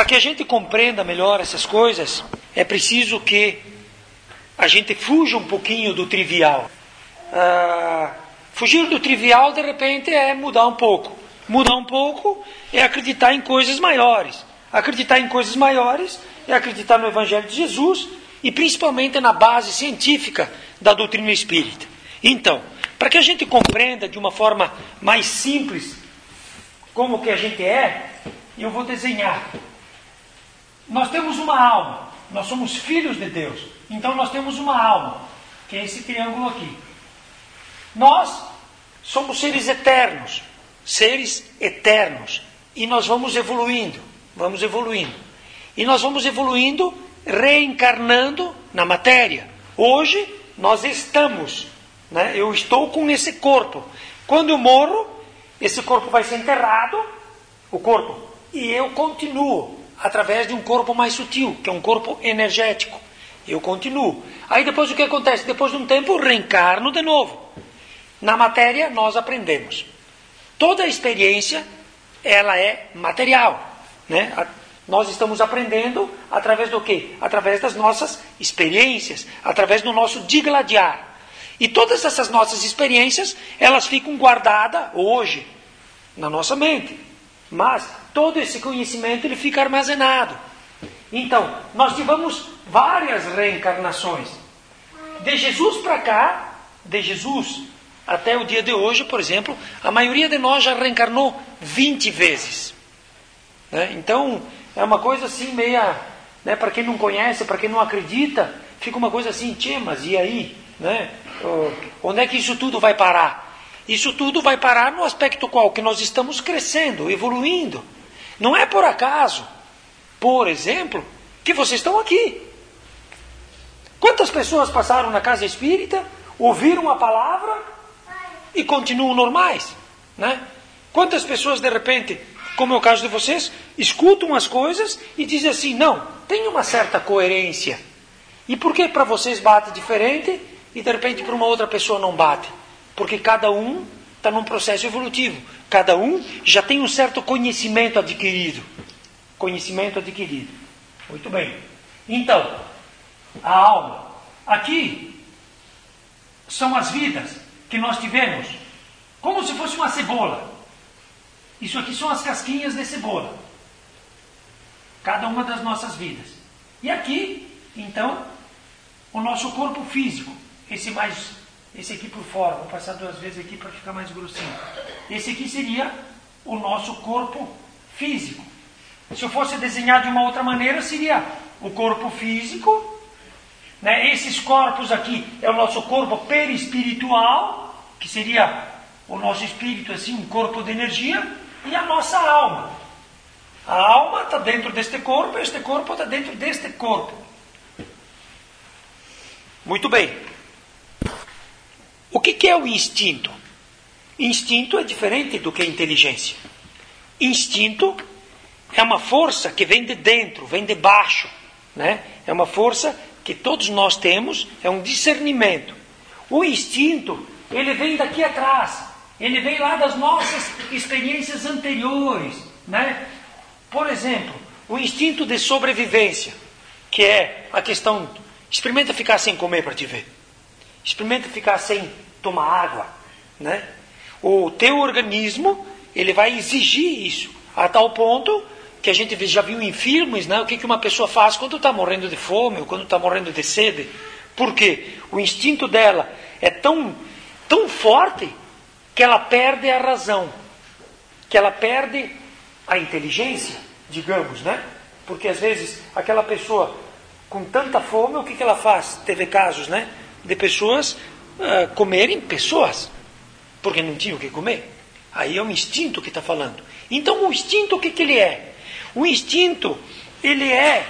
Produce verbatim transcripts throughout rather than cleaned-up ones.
Para que a gente compreenda melhor essas coisas, é preciso que a gente fuja um pouquinho do trivial. Ah, fugir do trivial, de repente, é mudar um pouco. Mudar um pouco é acreditar em coisas maiores. Acreditar em coisas maiores é acreditar no Evangelho de Jesus e principalmente na base científica da doutrina espírita. Então, para que a gente compreenda de uma forma mais simples como que a gente é, eu vou desenhar. Nós temos uma alma, nós somos filhos de Deus, então nós temos uma alma, que é esse triângulo aqui. Nós somos seres eternos, seres eternos, e nós vamos evoluindo, vamos evoluindo. E nós vamos evoluindo, reencarnando na matéria. Hoje nós estamos, né? Eu estou com esse corpo. Quando eu morro, esse corpo vai ser enterrado, o corpo, e eu continuo através de um corpo mais sutil, que é um corpo energético. Eu continuo. Aí depois o que acontece? Depois de um tempo eu reencarno de novo. Na matéria nós aprendemos. Toda a experiência, ela é material, né? Nós estamos aprendendo através do quê? Através das nossas experiências, através do nosso digladiar. E todas essas nossas experiências, elas ficam guardadas hoje na nossa mente. Mas todo esse conhecimento ele fica armazenado. Então, nós tivemos várias reencarnações. De Jesus para cá, de Jesus até o dia de hoje, por exemplo, a maioria de nós já reencarnou vinte vezes. Né? Então, é uma coisa assim meia, né, para quem não conhece, para quem não acredita, fica uma coisa assim, tchê, mas e aí? Né? Onde é que isso tudo vai parar? Isso tudo vai parar no aspecto qual? Que nós estamos crescendo, evoluindo. Não é por acaso, por exemplo, que vocês estão aqui. Quantas pessoas passaram na casa espírita, ouviram a palavra e continuam normais? Né? Quantas pessoas, de repente, como é o caso de vocês, escutam as coisas e dizem assim, não, tem uma certa coerência. E por que para vocês bate diferente e de repente para uma outra pessoa não bate? Porque cada um está num processo evolutivo. Cada um já tem um certo conhecimento adquirido. Conhecimento adquirido. Muito bem. Então, a alma. Aqui são as vidas que nós tivemos. Como se fosse uma cebola. Isso aqui são as casquinhas de cebola. Cada uma das nossas vidas. E aqui, então, o nosso corpo físico. Esse mais... Esse aqui por fora, vou passar duas vezes aqui para ficar mais grossinho. Esse aqui seria o nosso corpo físico. Se eu fosse desenhar de uma outra maneira, seria o corpo físico. Né? Esses corpos aqui é o nosso corpo perispiritual, que seria o nosso espírito, assim, um corpo de energia, e a nossa alma. A alma está dentro deste corpo, e este corpo está dentro deste corpo. Muito bem. O que, que é o instinto? Instinto é diferente do que a inteligência. Instinto é uma força que vem de dentro, vem de baixo. Né? É uma força que todos nós temos, é um discernimento. O instinto, ele vem daqui atrás. Ele vem lá das nossas experiências anteriores. Né? Por exemplo, o instinto de sobrevivência, que é a questão... Experimenta ficar sem comer para te ver. Experimenta ficar sem tomar água, né? O teu organismo, ele vai exigir isso, a tal ponto que a gente já viu em filmes, né? O que uma pessoa faz quando está morrendo de fome ou quando está morrendo de sede. Por quê? O instinto dela é tão, tão forte que ela perde a razão, que ela perde a inteligência, digamos, né? Porque às vezes aquela pessoa com tanta fome, o que, que ela faz? Teve casos, né? De pessoas uh, comerem pessoas, porque não tinham o que comer. Aí é o instinto que está falando. Então o instinto, o que, que ele é? O instinto, ele é...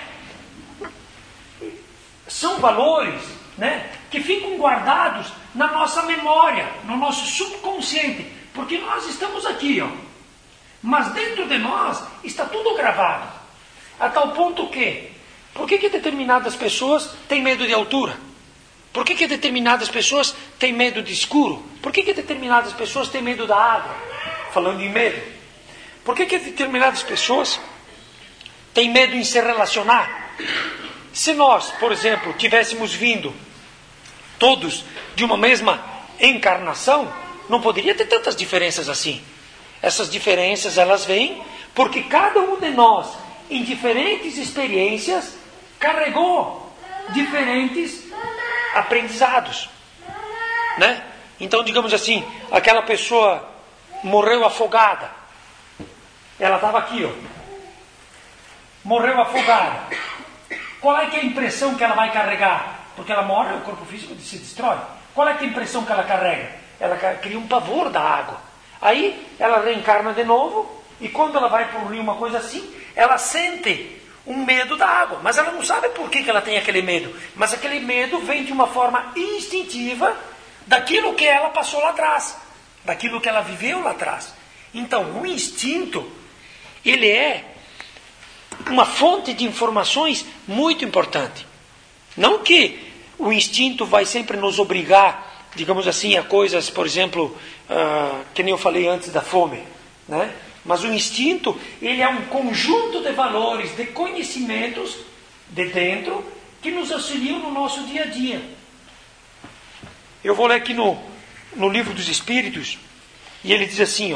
São valores, né, que ficam guardados na nossa memória, no nosso subconsciente. Porque nós estamos aqui, ó. Mas dentro de nós está tudo gravado. A tal ponto que... Por que, que determinadas pessoas têm medo de altura? Por que, que determinadas pessoas têm medo de escuro? Por que, que determinadas pessoas têm medo da água? Falando em medo. Por que, que determinadas pessoas tem medo em se relacionar. Se nós, por exemplo, tivéssemos vindo todos de uma mesma encarnação, não poderia ter tantas diferenças assim. Essas diferenças, elas vêm porque cada um de nós, em diferentes experiências, carregou diferentes aprendizados, né? Então, digamos assim, aquela pessoa morreu afogada. Ela estava aqui, ó. Morreu afogada. Qual é que é a impressão que ela vai carregar? Porque ela morre, o corpo físico se destrói. Qual é que é a impressão que ela carrega? Ela cria um pavor da água. Aí, ela reencarna de novo, e quando ela vai para o rio, uma coisa assim, ela sente um medo da água. Mas ela não sabe por que, que ela tem aquele medo. Mas aquele medo vem de uma forma instintiva daquilo que ela passou lá atrás. Daquilo que ela viveu lá atrás. Então, o instinto, ele é uma fonte de informações muito importante. Não que o instinto vai sempre nos obrigar, digamos assim, a coisas, por exemplo, uh, que nem eu falei antes da fome, né? Mas o instinto, ele é um conjunto de valores, de conhecimentos de dentro, que nos auxiliam no nosso dia a dia. Eu vou ler aqui no, no Livro dos Espíritos, e ele diz assim, ó.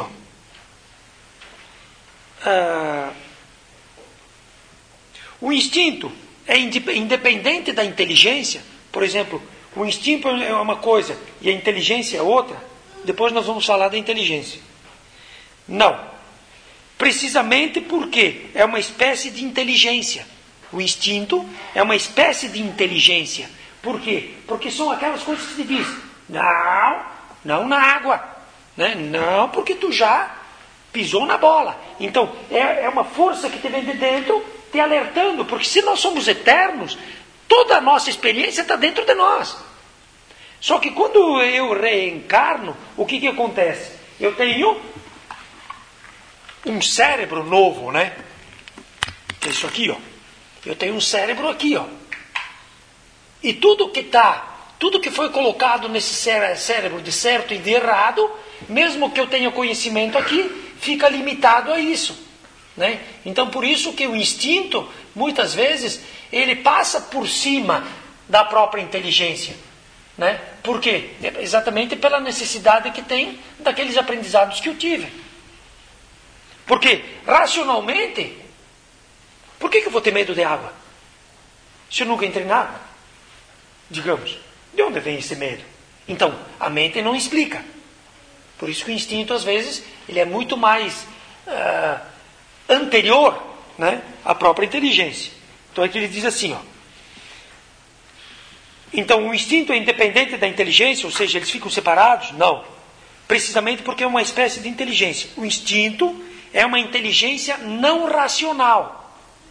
Uh, o instinto é independente da inteligência. Por exemplo, o instinto é uma coisa e a inteligência é outra. Depois nós vamos falar da inteligência. Não. Precisamente porque é uma espécie de inteligência. O instinto é uma espécie de inteligência. Por quê? Porque são aquelas coisas que se diz, não, não na água. Né? Não, porque tu já pisou na bola. Então, é, é uma força que te vem de dentro, te alertando. Porque se nós somos eternos, toda a nossa experiência está dentro de nós. Só que quando eu reencarno, o que, que acontece? Eu tenho um cérebro novo, né? Que é isso aqui, ó. Eu tenho um cérebro aqui, ó. E tudo que tá, tudo que foi colocado nesse cérebro de certo e de errado, mesmo que eu tenha conhecimento aqui, fica limitado a isso, né? Então, por isso que o instinto, muitas vezes, ele passa por cima da própria inteligência, né? Por quê? Exatamente pela necessidade que tem daqueles aprendizados que eu tive. Porque, racionalmente, por que, que eu vou ter medo de água? Se eu nunca entrei na água, digamos, de onde vem esse medo? Então, a mente não explica. Por isso que o instinto, às vezes, ele é muito mais uh, anterior, né, à própria inteligência. Então, aqui ele diz assim, ó. Então, o instinto é independente da inteligência, ou seja, eles ficam separados? Não. Precisamente porque é uma espécie de inteligência. O instinto é uma inteligência não racional.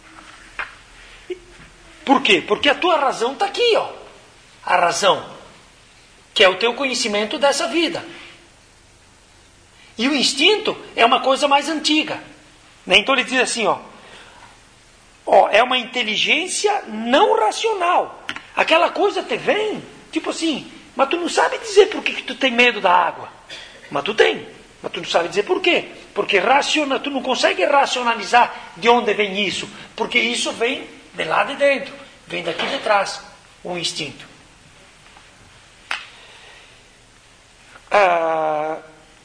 Por quê? Porque a tua razão está aqui, ó. A razão, que é o teu conhecimento dessa vida. E o instinto é uma coisa mais antiga. Né? Então ele diz assim, ó, ó, é uma inteligência não racional. Aquela coisa te vem, tipo assim, mas tu não sabe dizer por que, que tu tem medo da água. Mas tu tem, mas tu não sabe dizer por quê. Porque raciona, tu não consegue racionalizar de onde vem isso. Porque isso vem de lá de dentro, vem daqui de trás, o instinto. Ah,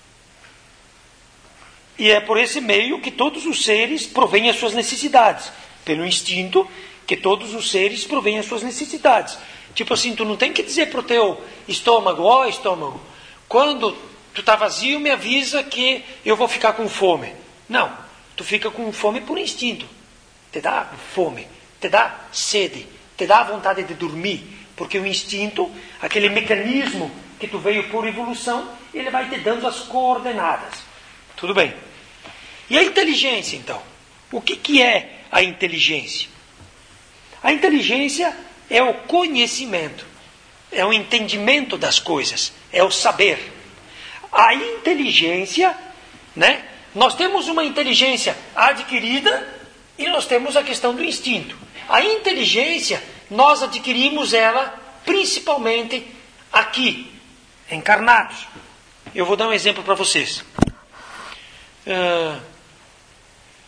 e é por esse meio que todos os seres provêm as suas necessidades. Pelo instinto que todos os seres provêm as suas necessidades. Tipo assim, tu não tem que dizer para o teu estômago, ó estômago, quando tu está vazio me avisa que eu vou ficar com fome. Não, tu fica com fome por instinto. Te dá fome, te dá sede, te dá vontade de dormir. Porque o instinto, aquele mecanismo que tu veio por evolução, ele vai te dando as coordenadas. Tudo bem. E a inteligência, então? O que, que é a inteligência? A inteligência é o conhecimento, é o entendimento das coisas, é o saber. A inteligência, né? Nós temos uma inteligência adquirida e nós temos a questão do instinto. A inteligência, nós adquirimos ela principalmente aqui, encarnados. Eu vou dar um exemplo para vocês. Uh,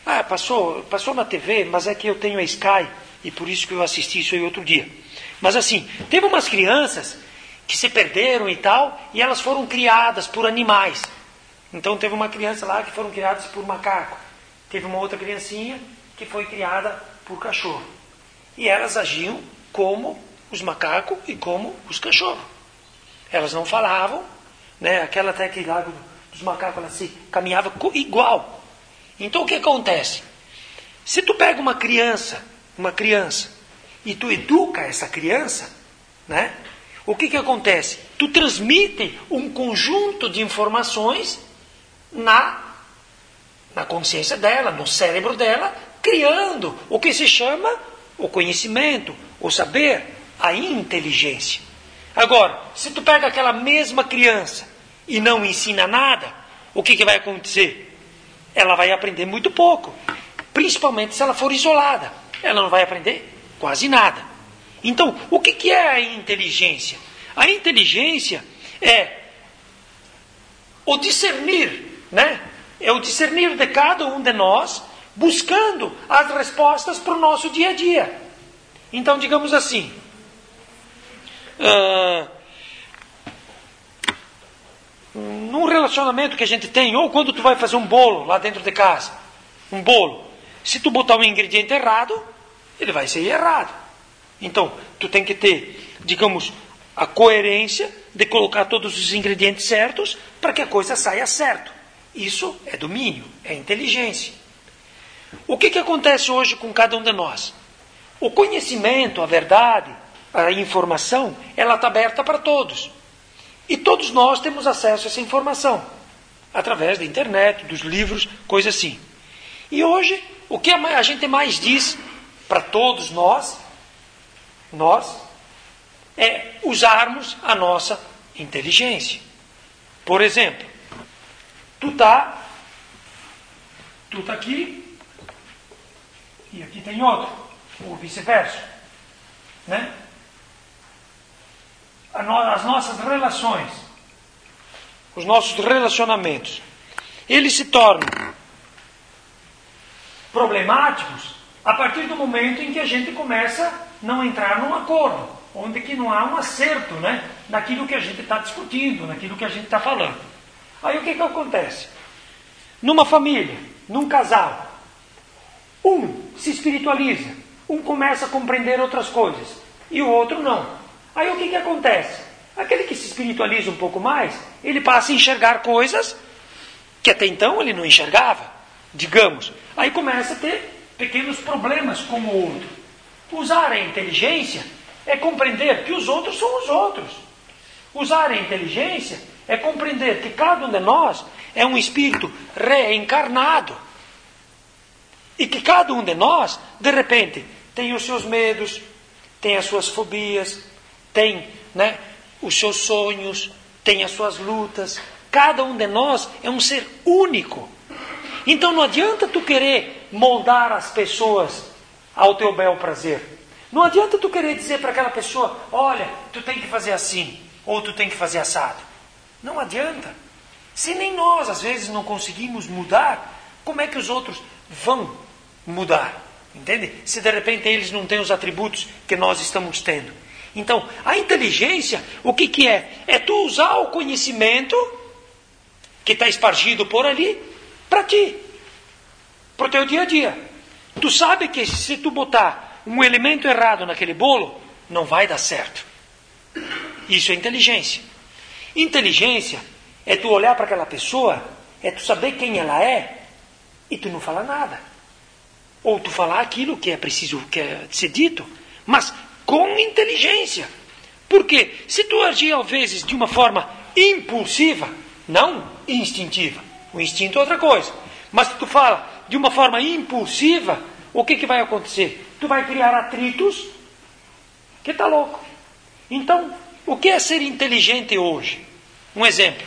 Ah, passou, passou na T V, mas é que eu tenho a Sky e por isso que eu assisti isso aí outro dia. Mas assim, teve umas crianças que se perderam e tal, e elas foram criadas por animais. Então teve uma criança lá que foram criadas por macaco. Teve uma outra criancinha que foi criada por cachorro. E elas agiam como os macacos e como os cachorros. Elas não falavam, né? Aquela até que lá dos macacos, ela se caminhava igual. Então o que acontece? Se tu pega uma criança, uma criança, e tu educa essa criança, né? O que que acontece? Tu transmite um conjunto de informações na, na consciência dela, no cérebro dela, criando o que se chama o conhecimento, o saber, a inteligência. Agora, se tu pega aquela mesma criança e não ensina nada, o que que vai acontecer? Ela vai aprender muito pouco, principalmente se ela for isolada. Ela não vai aprender quase nada. Então, o que que é a inteligência? A inteligência é o discernir, né? É o discernir de cada um de nós, buscando as respostas para o nosso dia a dia. Então, digamos assim, uh, num relacionamento que a gente tem, ou quando tu vai fazer um bolo lá dentro de casa, um bolo, se tu botar um ingrediente errado, ele vai ser errado. Então, tu tem que ter, digamos, a coerência de colocar todos os ingredientes certos para que a coisa saia certo. Isso é domínio, é inteligência. O que que acontece hoje com cada um de nós? O conhecimento, a verdade, a informação, ela está aberta para todos. E todos nós temos acesso a essa informação, através da internet, dos livros, coisas assim. E hoje, o que a gente mais diz para todos nós, nós, é usarmos a nossa inteligência. Por exemplo, tu tá, tu tá aqui e aqui tem outro, ou vice-versa, né? As nossas relações, os nossos relacionamentos, eles se tornam problemáticos a partir do momento em que a gente começa a não entrar num acordo, onde que não há um acerto, né, naquilo que a gente está discutindo, naquilo que a gente está falando. Aí o que que acontece? Numa família, num casal, um se espiritualiza, um começa a compreender outras coisas, e o outro não. Aí o que que acontece? Aquele que se espiritualiza um pouco mais, ele passa a enxergar coisas que até então ele não enxergava, digamos. Aí começa a ter pequenos problemas com o outro. Usar a inteligência é compreender que os outros são os outros. Usar a inteligência é compreender que cada um de nós é um espírito reencarnado. E que cada um de nós, de repente, tem os seus medos, tem as suas fobias, tem, né, os seus sonhos, tem as suas lutas. Cada um de nós é um ser único. Então não adianta tu querer moldar as pessoas ao teu bel prazer. Não adianta tu querer dizer para aquela pessoa, olha, tu tem que fazer assim, ou tu tem que fazer assado. Não adianta. Se nem nós às vezes não conseguimos mudar, como é que os outros vão mudar? Entende? Se de repente eles não têm os atributos que nós estamos tendo. Então, a inteligência, o que que é? É tu usar o conhecimento que está espargido por ali para ti, para o teu dia a dia. Tu sabe que se tu botar um elemento errado naquele bolo, não vai dar certo. Isso é inteligência. Inteligência é tu olhar para aquela pessoa, é tu saber quem ela é e tu não falar nada. Ou tu falar aquilo que é preciso que é ser dito, mas com inteligência. Porque se tu agir às vezes de uma forma impulsiva, não instintiva, o instinto é outra coisa, mas se tu fala de uma forma impulsiva, o que que vai acontecer? Tu vai criar atritos que tá louco. Então, o que é ser inteligente hoje? Um exemplo.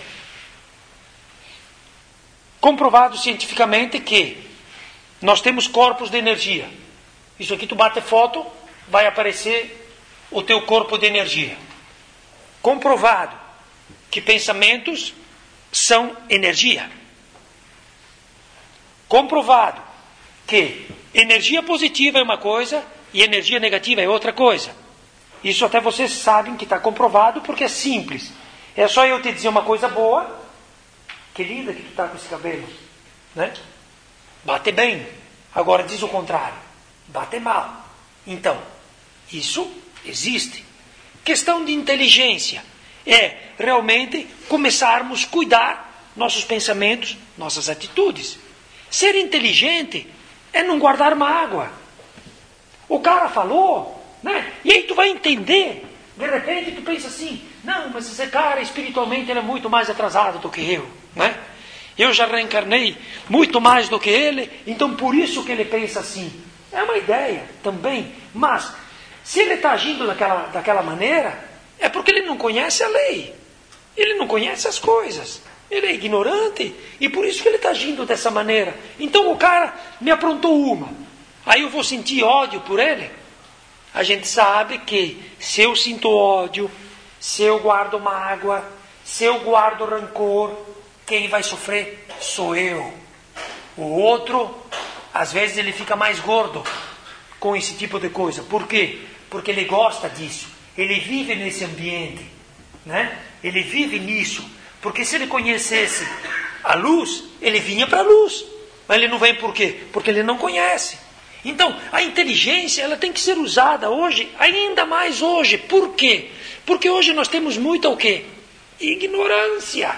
Comprovado cientificamente que nós temos corpos de energia. Isso aqui tu bate foto, vai aparecer o teu corpo de energia. Comprovado que pensamentos são energia. Comprovado que energia positiva é uma coisa e energia negativa é outra coisa. Isso até vocês sabem que está comprovado porque é simples. É só eu te dizer uma coisa boa. Que linda que tu está com esse cabelo, né? Bate bem. Agora diz o contrário. Bate mal. Então, isso existe. Questão de inteligência é realmente começarmos a cuidar nossos pensamentos, nossas atitudes. Ser inteligente é não guardar mágoa. O cara falou, né? E aí tu vai entender. De repente tu pensa assim, não, mas esse cara espiritualmente ele é muito mais atrasado do que eu, né? Eu já reencarnei muito mais do que ele, então por isso que ele pensa assim. É uma ideia também, mas se ele está agindo daquela, daquela maneira, é porque ele não conhece a lei. Ele não conhece as coisas. Ele é ignorante e por isso que ele está agindo dessa maneira. Então o cara me aprontou uma. Aí eu vou sentir ódio por ele? A gente sabe que se eu sinto ódio, se eu guardo mágoa, se eu guardo rancor, quem vai sofrer sou eu. O outro, às vezes ele fica mais gordo com esse tipo de coisa. Por quê? Porque ele gosta disso. Ele vive nesse ambiente, né? Ele vive nisso. Porque se ele conhecesse a luz, ele vinha para a luz. Mas ele não vem por quê? Porque ele não conhece. Então, a inteligência ela tem que ser usada hoje, ainda mais hoje. Por quê? Porque hoje nós temos muito o quê? Ignorância.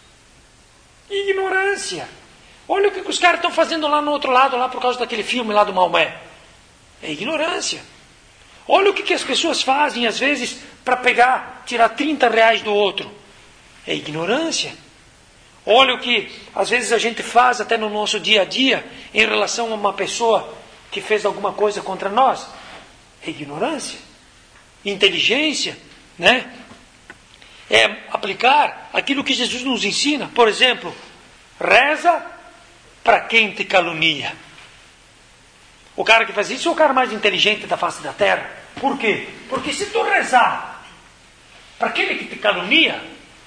Ignorância. Olha o que os caras estão fazendo lá no outro lado, lá por causa daquele filme lá do Maomé. É ignorância. Olha o que, que as pessoas fazem, às vezes, para pegar, tirar trinta reais do outro. É ignorância. Olha o que, às vezes, a gente faz até no nosso dia a dia, em relação a uma pessoa que fez alguma coisa contra nós. É ignorância. Inteligência, né? É aplicar aquilo que Jesus nos ensina. Por exemplo, reza para quem te calunia. O cara que faz isso é o cara mais inteligente da face da terra. Por quê? Porque se tu rezar para aquele que te calunia,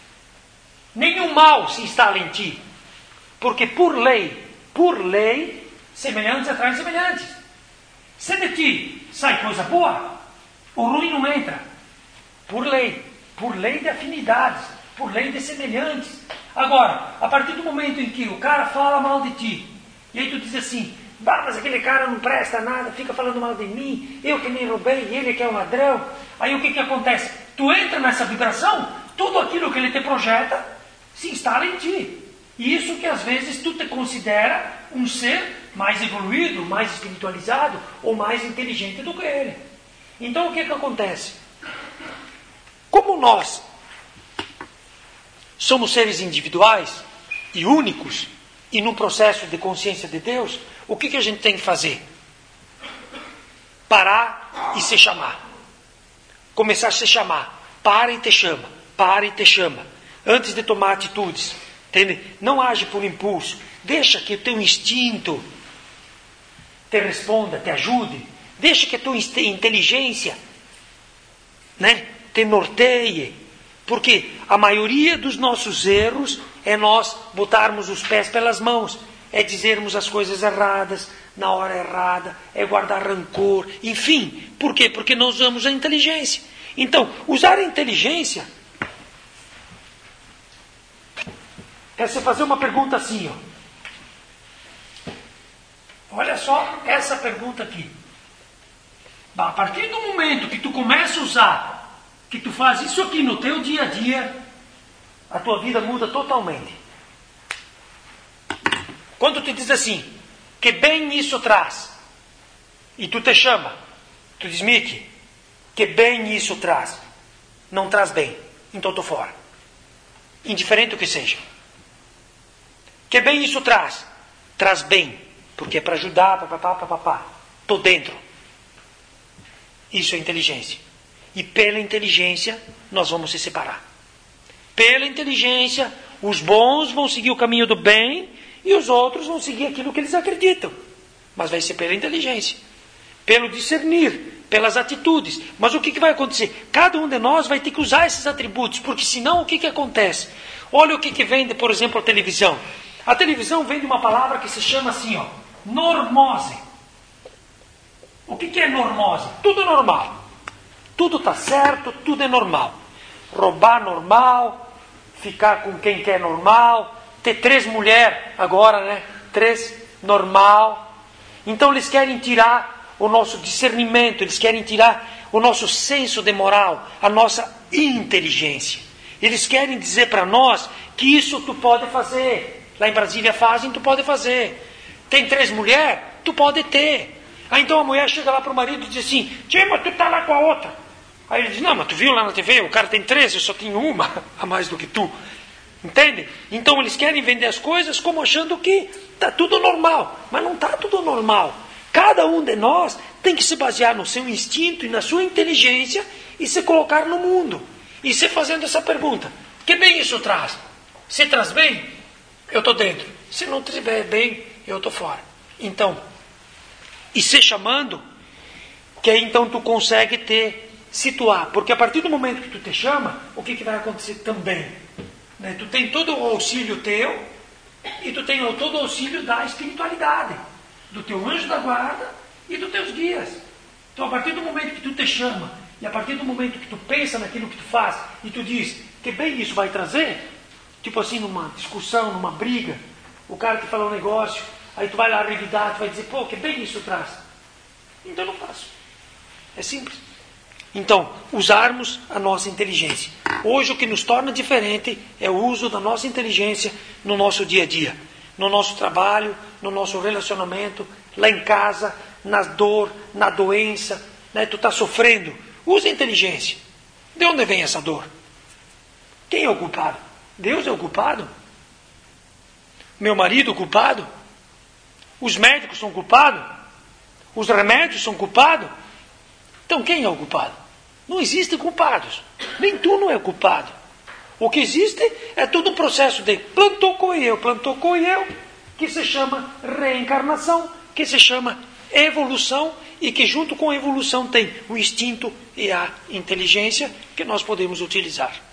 nenhum mal se instala em ti. Porque por lei, por lei, semelhantes atraem semelhantes. Se de ti sai coisa boa, o ruim não entra. Por lei. Por lei de afinidades. Por lei de semelhantes. Agora, a partir do momento em que o cara fala mal de ti, e aí tu diz assim, bah, mas aquele cara não presta nada, fica falando mal de mim, eu que nem roubei, ele que é um ladrão. Aí o que que acontece? Tu entra nessa vibração, tudo aquilo que ele te projeta se instala em ti. E isso que às vezes tu te considera um ser mais evoluído, mais espiritualizado ou mais inteligente do que ele. Então o que que acontece? Como nós somos seres individuais e únicos e num processo de consciência de Deus, o que que a gente tem que fazer? Parar e se chamar. Começar a se chamar. Para e te chama. Para e te chama. Antes de tomar atitudes. Entende? Não age por impulso. Deixa que o teu instinto te responda, te ajude. Deixa que a tua inteligência, né, te norteie. Porque a maioria dos nossos erros é nós botarmos os pés pelas mãos. É dizermos as coisas erradas, na hora errada, é guardar rancor, enfim. Por quê? Porque não usamos a inteligência. Então, usar a inteligência é você fazer uma pergunta assim, ó. Olha só essa pergunta aqui. A partir do momento que tu começa a usar, que tu faz isso aqui no teu dia a dia, a tua vida muda totalmente. Quando tu diz assim, que bem isso traz, e tu te chama, tu diz, Mickey, que bem isso traz, não traz bem, então estou fora. Indiferente o que seja. Que bem isso traz? Traz bem, porque é para ajudar, papapá, papapá. Estou dentro. Isso é inteligência. E pela inteligência, nós vamos se separar. Pela inteligência, os bons vão seguir o caminho do bem e os outros vão seguir aquilo que eles acreditam. Mas vai ser pela inteligência. Pelo discernir, pelas atitudes. Mas o que, que vai acontecer? Cada um de nós vai ter que usar esses atributos, porque senão o que, que acontece? Olha o que, que vem de, por exemplo, a televisão. A televisão vem de uma palavra que se chama assim, ó, normose. O que, que é normose? Tudo é normal. Tudo está certo, tudo é normal. Roubar normal, ficar com quem quer normal, ter três mulheres agora, né? Três normal. Então eles querem tirar o nosso discernimento, eles querem tirar o nosso senso de moral, a nossa inteligência. Eles querem dizer para nós que isso tu pode fazer. Lá em Brasília fazem, tu pode fazer. Tem três mulheres? Tu pode ter. Aí então a mulher chega lá para o marido e diz assim, tia, mas tu tá lá com a outra. Aí ele diz, não, mas tu viu lá na T V, o cara tem três, eu só tenho uma a mais do que tu. Entende? Então eles querem vender as coisas como achando que está tudo normal. Mas não está tudo normal. Cada um de nós tem que se basear no seu instinto e na sua inteligência e se colocar no mundo. E se fazendo essa pergunta, que bem isso traz? Se traz bem, eu estou dentro. Se não tiver bem, eu estou fora. Então, e se chamando, que aí então tu consegue te situar. Porque a partir do momento que tu te chama, o que, que vai acontecer também? Né? Tu tem todo o auxílio teu e tu tem todo o auxílio da espiritualidade, do teu anjo da guarda e dos teus guias. Então a partir do momento que tu te chama e a partir do momento que tu pensa naquilo que tu faz e tu diz que bem isso vai trazer, tipo assim numa discussão, numa briga, o cara que fala um negócio, aí tu vai lá revidar, tu vai dizer, pô, que bem isso traz. Então eu não faço. É simples. Então, usarmos a nossa inteligência. Hoje o que nos torna diferente é o uso da nossa inteligência no nosso dia a dia. No nosso trabalho, no nosso relacionamento, lá em casa, na dor, na doença. Né? Tu está sofrendo. Usa a inteligência. De onde vem essa dor? Quem é o culpado? Deus é o culpado? Meu marido é o culpado? Os médicos são culpados? Os remédios são culpados? Então quem é o culpado? Não existem culpados. Nem tu não é culpado. O que existe é todo o processo de plantou com eu, plantou com eu, que se chama reencarnação, que se chama evolução e que junto com a evolução tem o instinto e a inteligência que nós podemos utilizar.